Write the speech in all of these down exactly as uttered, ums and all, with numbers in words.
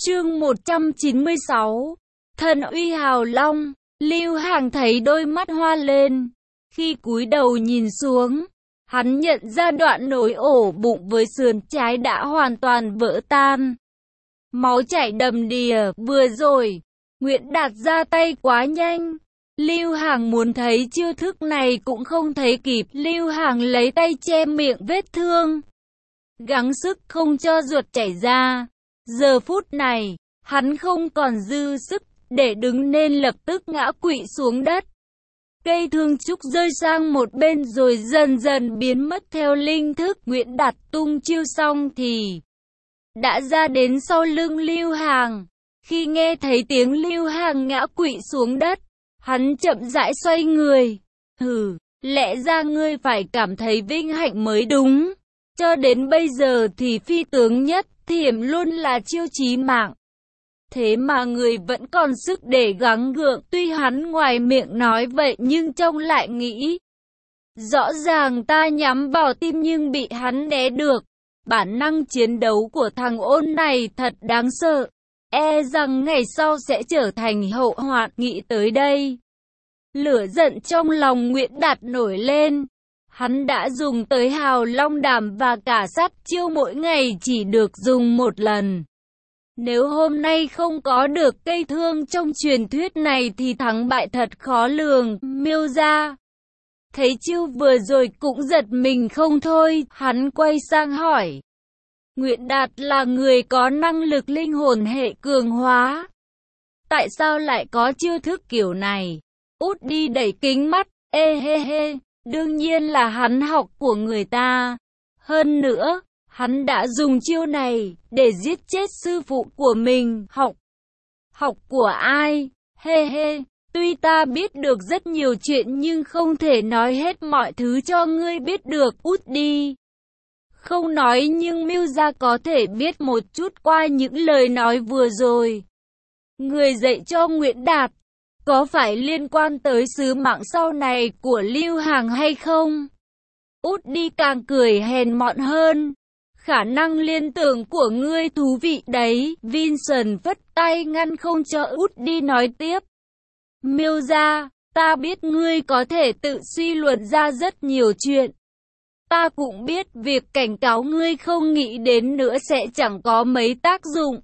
Chương một trăm chín mươi sáu. Thần uy hào long. Lưu Hàng thấy đôi mắt hoa lên. Khi cúi đầu nhìn xuống, hắn nhận ra đoạn nối ổ bụng với sườn trái đã hoàn toàn vỡ tan. Máu chảy đầm đìa. Vừa rồi, Nguyễn Đạt ra tay quá nhanh. Lưu Hàng muốn thấy chiêu thức này cũng không thấy kịp. Lưu Hàng lấy tay che miệng vết thương, gắng sức không cho ruột chảy ra. Giờ phút này, hắn không còn dư sức để đứng nên lập tức ngã quỵ xuống đất. Cây thương trúc rơi sang một bên rồi dần dần biến mất theo linh thức. Nguyễn Đạt tung chiêu xong thì đã ra đến sau lưng Lưu Hàng. Khi nghe thấy tiếng Lưu Hàng ngã quỵ xuống đất, hắn chậm rãi xoay người. Hừ, lẽ ra ngươi phải cảm thấy vinh hạnh mới đúng. Cho đến bây giờ thì phi tướng nhất thiểm luôn là chiêu chí mạng. Thế mà người vẫn còn sức để gắng gượng. Tuy hắn ngoài miệng nói vậy nhưng trong lại nghĩ, rõ ràng ta nhắm vào tim nhưng bị hắn né được. Bản năng chiến đấu của thằng ôn này thật đáng sợ. E rằng ngày sau sẽ trở thành hậu hoạn. Nghĩ tới đây, lửa giận trong lòng Nguyễn Đạt nổi lên. Hắn đã dùng tới hào long đàm và cả sát chiêu mỗi ngày chỉ được dùng một lần. Nếu hôm nay không có được cây thương trong truyền thuyết này thì thắng bại thật khó lường. Miêu gia thấy chiêu vừa rồi cũng giật mình không thôi. Hắn quay sang hỏi, Nguyễn Đạt là người có năng lực linh hồn hệ cường hóa, tại sao lại có chiêu thức kiểu này? Út đi đẩy kính mắt, ê hê hê. Đương nhiên là hắn học của người ta. Hơn nữa, hắn đã dùng chiêu này để giết chết sư phụ của mình. Học? Học của ai? Hê hê, tuy ta biết được rất nhiều chuyện nhưng không thể nói hết mọi thứ cho ngươi biết được. Út đi. Không nói nhưng Mưu gia có thể biết một chút qua những lời nói vừa rồi. Người dạy cho Nguyễn Đạt có phải liên quan tới sứ mạng sau này của Lưu Hàng hay không? Út đi càng cười hèn mọn hơn. Khả năng liên tưởng của ngươi thú vị đấy. Vincent vất tay ngăn không cho Út đi nói tiếp. Miêu gia, ta biết ngươi có thể tự suy luận ra rất nhiều chuyện. Ta cũng biết việc cảnh cáo ngươi không nghĩ đến nữa sẽ chẳng có mấy tác dụng.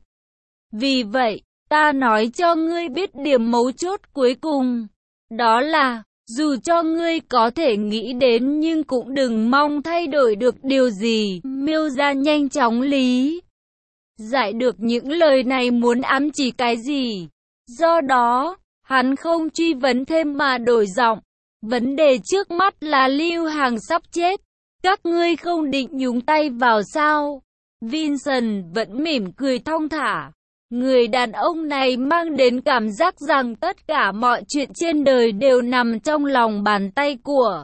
Vì vậy, ta nói cho ngươi biết điểm mấu chốt cuối cùng. Đó là, dù cho ngươi có thể nghĩ đến nhưng cũng đừng mong thay đổi được điều gì. Miêu gia nhanh chóng lý giải được những lời này muốn ám chỉ cái gì. Do đó, hắn không truy vấn thêm mà đổi giọng. Vấn đề trước mắt là Lưu Hàng sắp chết. Các ngươi không định nhúng tay vào sao? Vincent vẫn mỉm cười thong thả. Người đàn ông này mang đến cảm giác rằng tất cả mọi chuyện trên đời đều nằm trong lòng bàn tay của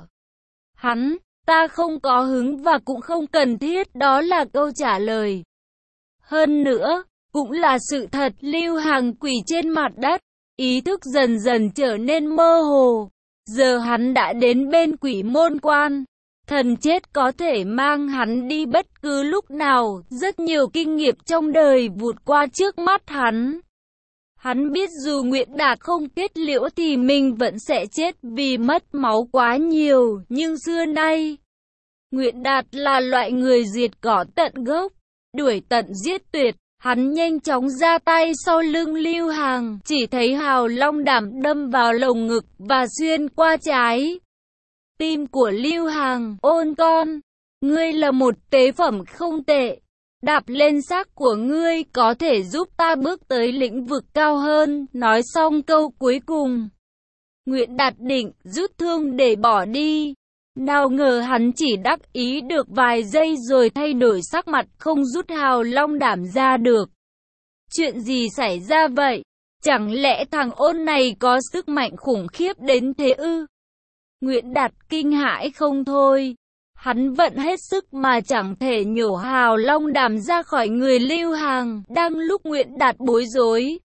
hắn. Ta không có hứng và cũng không cần thiết, đó là câu trả lời. Hơn nữa, cũng là sự thật. Lưu Hàng quỳ trên mặt đất, ý thức dần dần trở nên mơ hồ. Giờ hắn đã đến bên Quỷ Môn Quan. Thần chết có thể mang hắn đi bất cứ lúc nào. Rất nhiều kinh nghiệm trong đời vụt qua trước mắt hắn. Hắn biết dù Nguyễn Đạt không kết liễu thì mình vẫn sẽ chết vì mất máu quá nhiều. Nhưng xưa nay, Nguyễn Đạt là loại người diệt cỏ tận gốc, đuổi tận giết tuyệt. Hắn nhanh chóng ra tay sau lưng Lưu Hàng. Chỉ thấy hào long đảm đâm vào lồng ngực và xuyên qua trái tim của Lưu Hàng. Ôn con, ngươi là một tế phẩm không tệ. Đạp lên xác của ngươi có thể giúp ta bước tới lĩnh vực cao hơn. Nói xong câu cuối cùng, Nguyễn Đạt định rút thương để bỏ đi. Nào ngờ hắn chỉ đắc ý được vài giây rồi thay đổi sắc mặt, không rút hào long đảm ra được. Chuyện gì xảy ra vậy? Chẳng lẽ thằng ôn này có sức mạnh khủng khiếp đến thế ư? Nguyễn Đạt kinh hãi không thôi. Hắn vận hết sức mà chẳng thể nhổ hào long đàm ra khỏi người Lưu Hàng. Đang lúc Nguyễn Đạt bối rối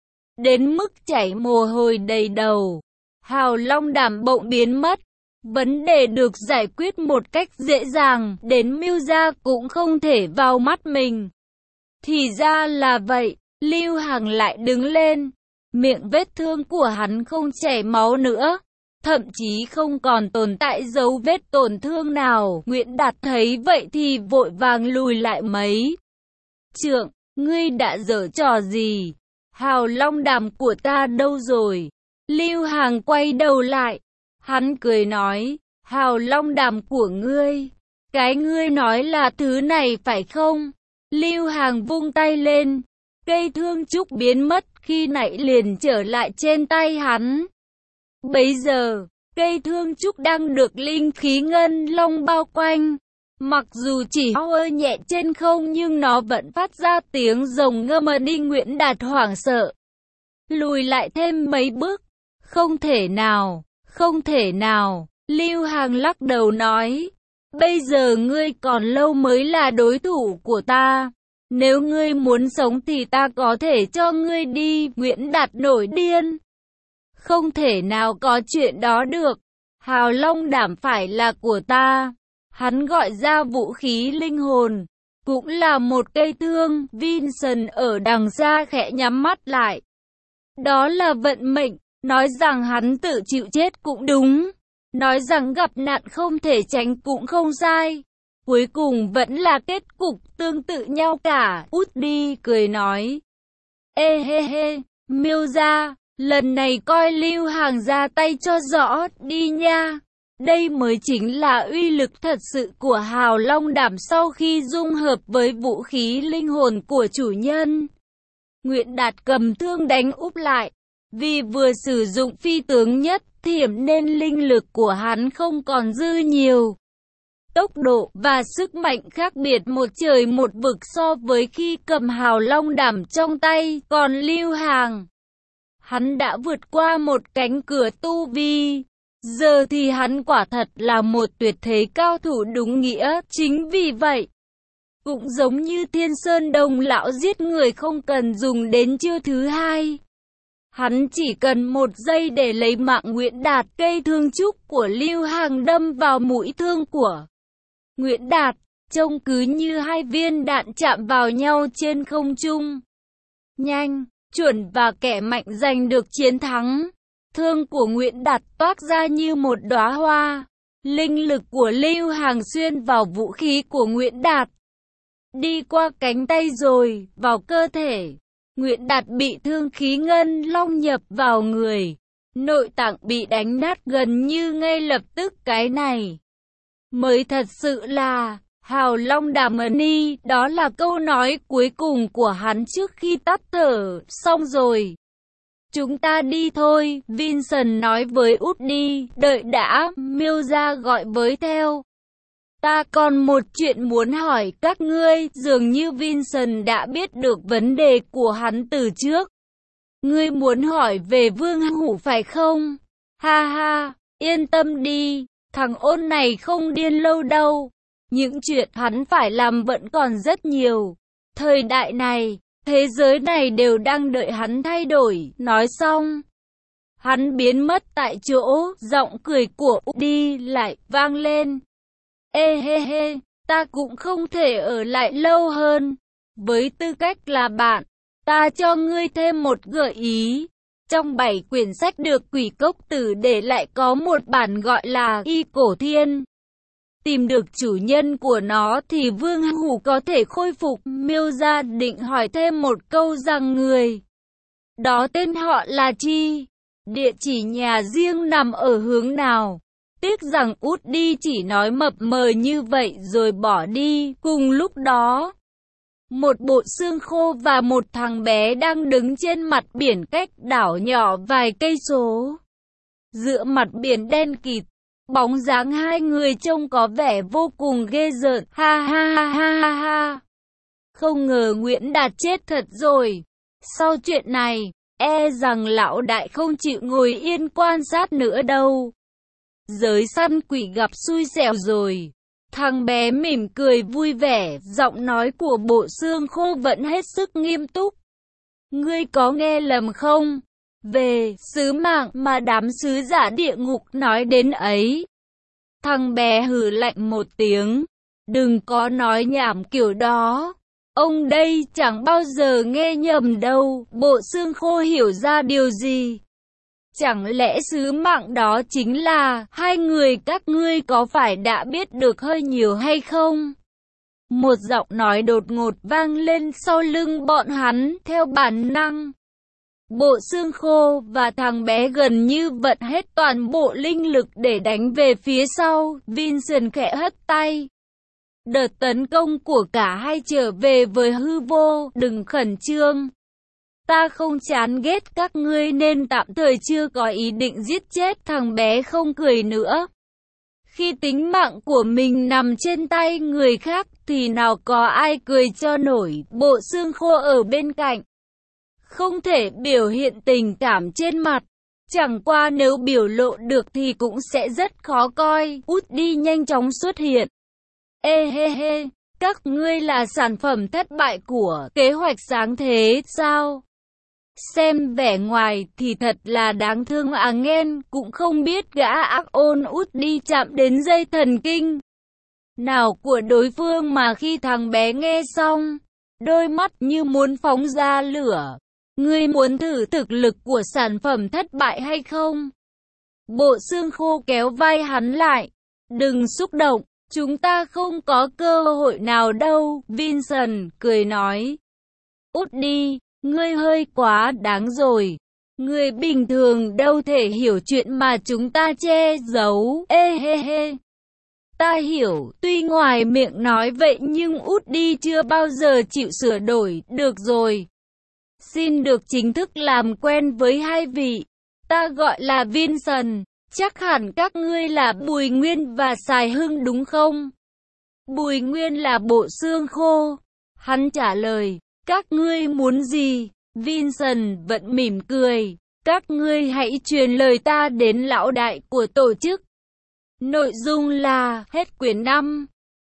đến mức chảy mồ hôi đầy đầu, hào long đàm bỗng biến mất. Vấn đề được giải quyết một cách dễ dàng, đến Mưu gia cũng không thể vào mắt mình. Thì ra là vậy. Lưu Hằng lại đứng lên. Miệng vết thương của hắn không chảy máu nữa, thậm chí không còn tồn tại dấu vết tổn thương nào. Nguyễn Đạt thấy vậy thì vội vàng lùi lại mấy trượng. Ngươi đã giở trò gì? Hào long đàm của ta đâu rồi? Lưu Hằng quay đầu lại. Hắn cười nói, hào long đàm của ngươi. Cái ngươi nói là thứ này phải không? Lưu Hằng vung tay lên. Cây thương trúc biến mất khi nãy liền trở lại trên tay hắn. Bấy giờ, cây thương trúc đang được linh khí ngân long bao quanh. Mặc dù chỉ hơi nhẹ trên không nhưng nó vẫn phát ra tiếng rồng ngâm đi. Nguyễn Đạt hoảng sợ, lùi lại thêm mấy bước. Không thể nào, không thể nào. Lưu Hằng lắc đầu nói, bây giờ ngươi còn lâu mới là đối thủ của ta. Nếu ngươi muốn sống thì ta có thể cho ngươi đi. Nguyễn Đạt nổi điên. Không thể nào có chuyện đó được. Hào long đảm phải là của ta. Hắn gọi ra vũ khí linh hồn, cũng là một cây thương. Vincent ở đằng xa khẽ nhắm mắt lại. Đó là vận mệnh. Nói rằng hắn tự chịu chết cũng đúng. Nói rằng gặp nạn không thể tránh cũng không sai. Cuối cùng vẫn là kết cục tương tự nhau cả. Út đi cười nói, ê hê hê, Miêu gia, lần này coi Lưu Hằng ra tay cho rõ đi nha. Đây mới chính là uy lực thật sự của hào long đảm sau khi dung hợp với vũ khí linh hồn của chủ nhân. Nguyễn Đạt cầm thương đánh úp lại. Vì vừa sử dụng phi tướng nhất thiểm nên linh lực của hắn không còn dư nhiều. Tốc độ và sức mạnh khác biệt một trời một vực so với khi cầm hào long đảm trong tay. Còn Lưu Hằng, hắn đã vượt qua một cánh cửa tu vi. Giờ thì hắn quả thật là một tuyệt thế cao thủ đúng nghĩa. Chính vì vậy, cũng giống như Thiên Sơn Đồng lão giết người không cần dùng đến chiêu thứ hai. Hắn chỉ cần một giây để lấy mạng Nguyễn Đạt. Cây thương trúc của Lưu Hằng đâm vào mũi thương của Nguyễn Đạt, trông cứ như hai viên đạn chạm vào nhau trên không trung. Nhanh, chuẩn và kẻ mạnh giành được chiến thắng. Thương của Nguyễn Đạt toát ra như một đóa hoa. Linh lực của Lưu Hằng xuyên vào vũ khí của Nguyễn Đạt, đi qua cánh tay rồi vào cơ thể. Nguyễn Đạt bị thương khí ngân long nhập vào người. Nội tạng bị đánh nát gần như ngay lập tức. Cái này mới thật sự là hào long đàm ni. Đó là câu nói cuối cùng của hắn trước khi tắt thở. Xong rồi, chúng ta đi thôi. Vincent nói với Út đi. Đợi đã, Miêu gia gọi với theo. Ta còn một chuyện muốn hỏi các ngươi. Dường như Vincent đã biết được vấn đề của hắn từ trước. Ngươi muốn hỏi về Vương Hủ phải không? Ha ha, yên tâm đi. Thằng ôn này không điên lâu đâu. Những chuyện hắn phải làm vẫn còn rất nhiều. Thời đại này, thế giới này đều đang đợi hắn thay đổi. Nói xong, hắn biến mất tại chỗ. Giọng cười của Udi lại vang lên. Ê hê hê, ta cũng không thể ở lại lâu hơn. Với tư cách là bạn, ta cho ngươi thêm một gợi ý. Trong bảy quyển sách được Quỷ Cốc Tử để lại có một bản gọi là Y Cổ Thiên. Tìm được chủ nhân của nó thì Vương Hủ có thể khôi phục. Miêu gia định hỏi thêm một câu rằng người đó tên họ là chi? Địa chỉ nhà riêng nằm ở hướng nào? Tiếc rằng Út đi chỉ nói mập mờ như vậy rồi bỏ đi. Cùng lúc đó, một bộ xương khô và một thằng bé đang đứng trên mặt biển cách đảo nhỏ vài cây số. Giữa mặt biển đen kịt, bóng dáng hai người trông có vẻ vô cùng ghê rợn. Ha ha ha ha ha ha. Không ngờ Nguyễn Đạt chết thật rồi. Sau chuyện này, e rằng lão đại không chịu ngồi yên quan sát nữa đâu. Giới săn quỷ gặp xui xẻo rồi. Thằng bé mỉm cười vui vẻ, giọng nói của bộ xương khô vẫn hết sức nghiêm túc. Ngươi có nghe lầm không? Về sứ mạng mà đám sứ giả địa ngục nói đến ấy. Thằng bé hừ lạnh một tiếng. Đừng có nói nhảm kiểu đó. Ông đây chẳng bao giờ nghe nhầm đâu. Bộ xương khô hiểu ra điều gì? Chẳng lẽ sứ mạng đó chính là, hai người các ngươi có phải đã biết được hơi nhiều hay không? Một giọng nói đột ngột vang lên sau lưng bọn hắn, theo bản năng. Bộ xương khô và thằng bé gần như vận hết toàn bộ linh lực để đánh về phía sau. Vincent khẽ hất tay. Đợt tấn công của cả hai trở về với hư vô, đừng khẩn trương. Ta không chán ghét các ngươi nên tạm thời chưa có ý định giết chết. Thằng bé không cười nữa. Khi tính mạng của mình nằm trên tay người khác thì nào có ai cười cho nổi. Bộ xương khô ở bên cạnh không thể biểu hiện tình cảm trên mặt. Chẳng qua nếu biểu lộ được thì cũng sẽ rất khó coi. Woody nhanh chóng xuất hiện. Ê hê hê, các ngươi là sản phẩm thất bại của kế hoạch sáng thế sao? Xem vẻ ngoài thì thật là đáng thương à, Nghen cũng không biết gã ác ôn Woody chạm đến dây thần kinh nào của đối phương mà khi thằng bé nghe xong, đôi mắt như muốn phóng ra lửa. Ngươi muốn thử thực lực của sản phẩm thất bại hay không? Bộ xương khô kéo vai hắn lại. Đừng xúc động, chúng ta không có cơ hội nào đâu. Vincent cười nói. Woody, ngươi hơi quá đáng rồi. Người bình thường đâu thể hiểu chuyện mà chúng ta che giấu. Ê hê hê. Ta hiểu, tuy ngoài miệng nói vậy nhưng Woody chưa bao giờ chịu sửa đổi. Được rồi. Xin được chính thức làm quen với hai vị. Ta gọi là Vincent. Chắc hẳn các ngươi là Bùi Nguyên và Sài Hưng đúng không? Bùi Nguyên là bộ xương khô. Hắn trả lời. Các ngươi muốn gì? Vincent vẫn mỉm cười. Các ngươi hãy truyền lời ta đến lão đại của tổ chức. Nội dung là hết quyển năm.